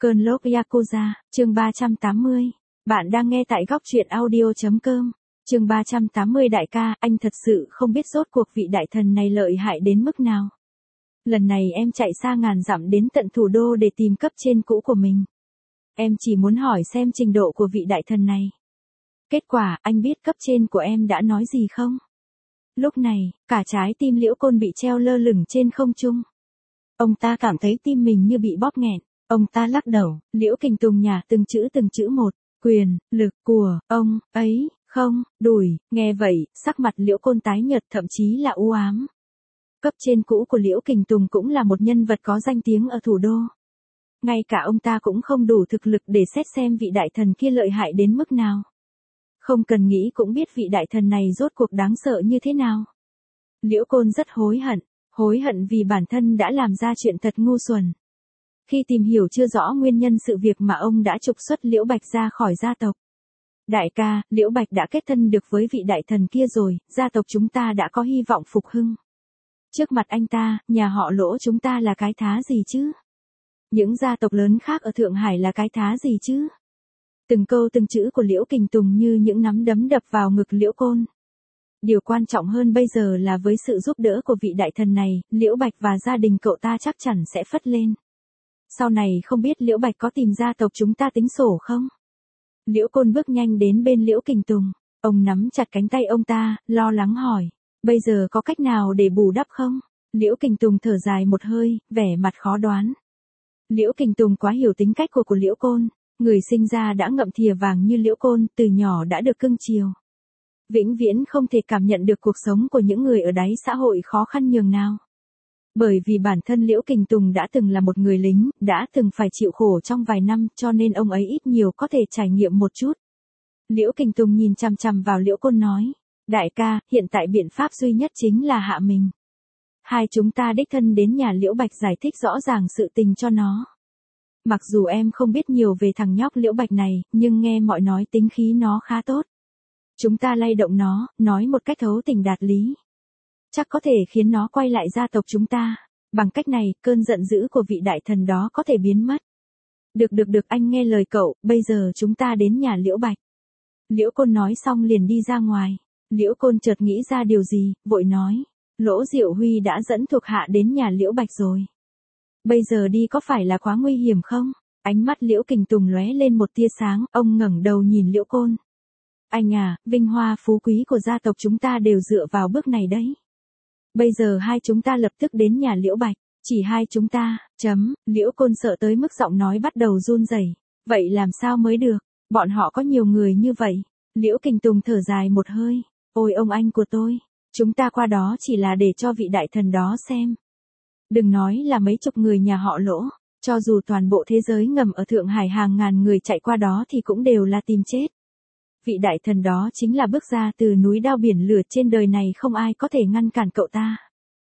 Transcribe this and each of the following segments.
Cơn lốc Yakuza, chương 380. Bạn đang nghe tại góc truyện audio.com. Chương 380. Đại ca, anh thật sự không biết rốt cuộc vị đại thần này lợi hại đến mức nào. Lần này em chạy xa ngàn dặm đến tận thủ đô để tìm cấp trên cũ của mình. Em chỉ muốn hỏi xem trình độ của vị đại thần này. Kết quả, anh biết cấp trên của em đã nói gì không? Lúc này, cả trái tim Liễu Côn bị treo lơ lửng trên không trung. Ông ta cảm thấy tim mình như bị bóp nghẹn. Ông ta lắc đầu, Liễu Kình Tùng nhả từng chữ một, quyền, lực, của, ông, ấy, không, đùi, nghe vậy, sắc mặt Liễu Côn tái nhợt thậm chí là u ám. Cấp trên cũ của Liễu Kình Tùng cũng là một nhân vật có danh tiếng ở thủ đô. Ngay cả ông ta cũng không đủ thực lực để xét xem vị đại thần kia lợi hại đến mức nào. Không cần nghĩ cũng biết vị đại thần này rốt cuộc đáng sợ như thế nào. Liễu Côn rất hối hận vì bản thân đã làm ra chuyện thật ngu xuẩn. Khi tìm hiểu chưa rõ nguyên nhân sự việc mà ông đã trục xuất Liễu Bạch ra khỏi gia tộc. Đại ca, Liễu Bạch đã kết thân được với vị đại thần kia rồi, gia tộc chúng ta đã có hy vọng phục hưng. Trước mặt anh ta, nhà họ Lỗ chúng ta là cái thá gì chứ? Những gia tộc lớn khác ở Thượng Hải là cái thá gì chứ? Từng câu từng chữ của Liễu Kình Tùng như những nắm đấm đập vào ngực Liễu Côn. Điều quan trọng hơn bây giờ là với sự giúp đỡ của vị đại thần này, Liễu Bạch và gia đình cậu ta chắc chắn sẽ phất lên. Sau này không biết Liễu Bạch có tìm gia tộc chúng ta tính sổ không? Liễu Côn bước nhanh đến bên Liễu Kình Tùng. Ông nắm chặt cánh tay ông ta, lo lắng hỏi. Bây giờ có cách nào để bù đắp không? Liễu Kình Tùng thở dài một hơi, vẻ mặt khó đoán. Liễu Kình Tùng quá hiểu tính cách của Liễu Côn. Người sinh ra đã ngậm thìa vàng như Liễu Côn, từ nhỏ đã được cưng chiều. Vĩnh viễn không thể cảm nhận được cuộc sống của những người ở đáy xã hội khó khăn nhường nào. Bởi vì bản thân Liễu Kình Tùng đã từng là một người lính, đã từng phải chịu khổ trong vài năm cho nên ông ấy ít nhiều có thể trải nghiệm một chút. Liễu Kình Tùng nhìn chằm chằm vào Liễu Côn nói. Đại ca, hiện tại biện pháp duy nhất chính là hạ mình. Hai chúng ta đích thân đến nhà Liễu Bạch giải thích rõ ràng sự tình cho nó. Mặc dù em không biết nhiều về thằng nhóc Liễu Bạch này, nhưng nghe mọi nói tính khí nó khá tốt. Chúng ta lay động nó, nói một cách thấu tình đạt lý. Chắc có thể khiến nó quay lại gia tộc chúng ta. Bằng cách này, cơn giận dữ của vị đại thần đó có thể biến mất. Được, anh nghe lời cậu, bây giờ chúng ta đến nhà Liễu Bạch. Liễu Côn nói xong liền đi ra ngoài. Liễu Côn chợt nghĩ ra điều gì, vội nói. Lỗ Diệu Huy đã dẫn thuộc hạ đến nhà Liễu Bạch rồi. Bây giờ đi có phải là quá nguy hiểm không? Ánh mắt Liễu Kình Tùng lóe lên một tia sáng, ông ngẩng đầu nhìn Liễu Côn. Anh à, vinh hoa phú quý của gia tộc chúng ta đều dựa vào bước này đấy. Bây giờ hai chúng ta lập tức đến nhà Liễu Bạch, chỉ hai chúng ta, Liễu Côn sợ tới mức giọng nói bắt đầu run rẩy. Vậy làm sao mới được, bọn họ có nhiều người như vậy. Liễu Kình Tùng thở dài một hơi, ôi ông anh của tôi, chúng ta qua đó chỉ là để cho vị đại thần đó xem. Đừng nói là mấy chục người nhà họ Lỗ, cho dù toàn bộ thế giới ngầm ở Thượng Hải hàng ngàn người chạy qua đó thì cũng đều là tìm chết. Vị đại thần đó chính là bước ra từ núi đao biển lửa, trên đời này không ai có thể ngăn cản cậu ta.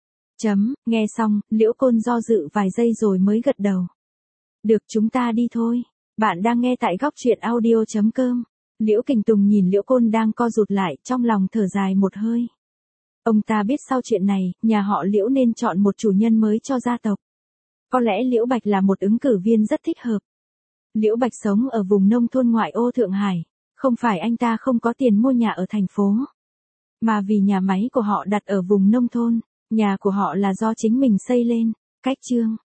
Nghe xong, Liễu Côn do dự vài giây rồi mới gật đầu. Được, chúng ta đi thôi. Bạn đang nghe tại góc truyện audio.com. Liễu Kình Tùng nhìn Liễu Côn đang co rụt lại, trong lòng thở dài một hơi. Ông ta biết sau chuyện này, nhà họ Liễu nên chọn một chủ nhân mới cho gia tộc. Có lẽ Liễu Bạch là một ứng cử viên rất thích hợp. Liễu Bạch sống ở vùng nông thôn ngoại ô Thượng Hải. Không phải anh ta không có tiền mua nhà ở thành phố, mà vì nhà máy của họ đặt ở vùng nông thôn, nhà của họ là do chính mình xây lên. Cách chương